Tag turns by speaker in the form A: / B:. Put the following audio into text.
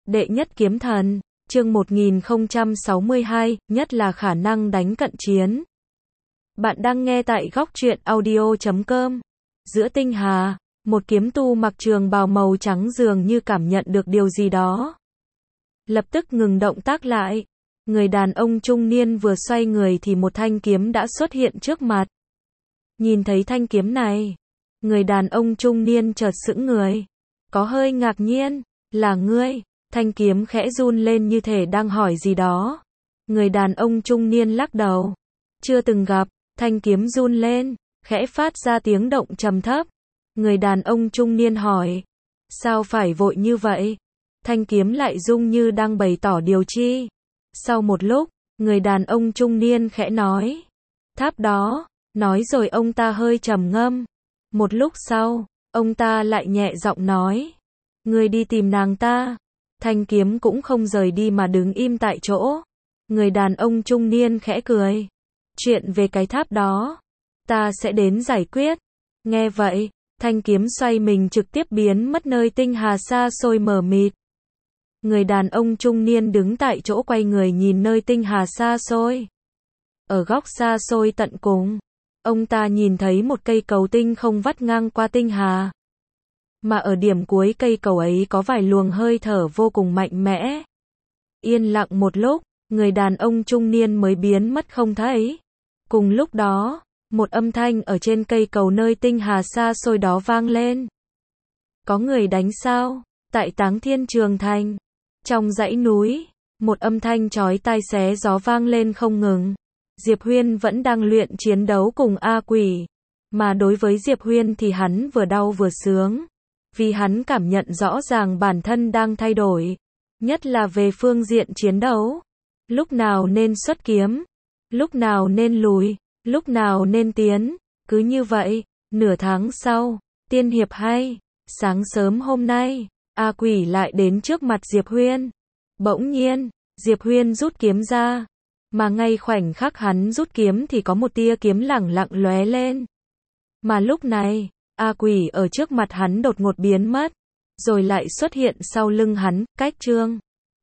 A: Đệ nhất kiếm thần, chương 1062, nhất là khả năng đánh cận chiến. Bạn đang nghe tại góc truyện audio.com. Giữa tinh hà, một kiếm tu mặc trường bào màu trắng dường như cảm nhận được điều gì đó. Lập tức ngừng động tác lại. Người đàn ông trung niên vừa xoay người thì một thanh kiếm đã xuất hiện trước mặt. Nhìn thấy thanh kiếm này, người đàn ông trung niên chợt sững người. Có hơi ngạc nhiên, là ngươi? Thanh kiếm khẽ run lên như thể đang hỏi gì đó. Người đàn ông trung niên lắc đầu. Chưa từng gặp. Thanh kiếm run lên, khẽ phát ra tiếng động trầm thấp. Người đàn ông trung niên hỏi. Sao phải vội như vậy? Thanh kiếm lại rung như đang bày tỏ điều chi. Sau một lúc, người đàn ông trung niên khẽ nói. Tháp đó. Nói rồi ông ta hơi trầm ngâm. Một lúc sau, ông ta lại nhẹ giọng nói. Ngươi đi tìm nàng ta. Thanh kiếm cũng không rời đi mà đứng im tại chỗ. Người đàn ông trung niên khẽ cười. Chuyện về cái tháp đó, ta sẽ đến giải quyết. Nghe vậy, thanh kiếm xoay mình trực tiếp biến mất nơi tinh hà xa xôi mờ mịt. Người đàn ông trung niên đứng tại chỗ quay người nhìn nơi tinh hà xa xôi. Ở góc xa xôi tận cùng, ông ta nhìn thấy một cây cầu tinh không vắt ngang qua tinh hà. Mà ở điểm cuối cây cầu ấy có vài luồng hơi thở vô cùng mạnh mẽ. Yên lặng một lúc, người đàn ông trung niên mới biến mất không thấy. Cùng lúc đó, một âm thanh ở trên cây cầu nơi tinh hà xa xôi đó vang lên. Có người đánh sao? Tại Táng Thiên Trường Thành. Trong dãy núi, một âm thanh chói tai xé gió vang lên không ngừng. Diệp Huyên vẫn đang luyện chiến đấu cùng A Quỷ. Mà đối với Diệp Huyên thì hắn vừa đau vừa sướng. Vì hắn cảm nhận rõ ràng bản thân đang thay đổi. Nhất là về phương diện chiến đấu. Lúc nào nên xuất kiếm, lúc nào nên lùi, lúc nào nên tiến. Cứ như vậy, nửa tháng sau, tiên hiệp hay. Sáng sớm hôm nay, A Quỷ lại đến trước mặt Diệp Huyên. Bỗng nhiên, Diệp Huyên rút kiếm ra. Mà ngay khoảnh khắc hắn rút kiếm thì có một tia kiếm lẳng lặng lóe lên. Mà lúc này, A Quỷ ở trước mặt hắn đột ngột biến mất. Rồi lại xuất hiện sau lưng hắn, cách chương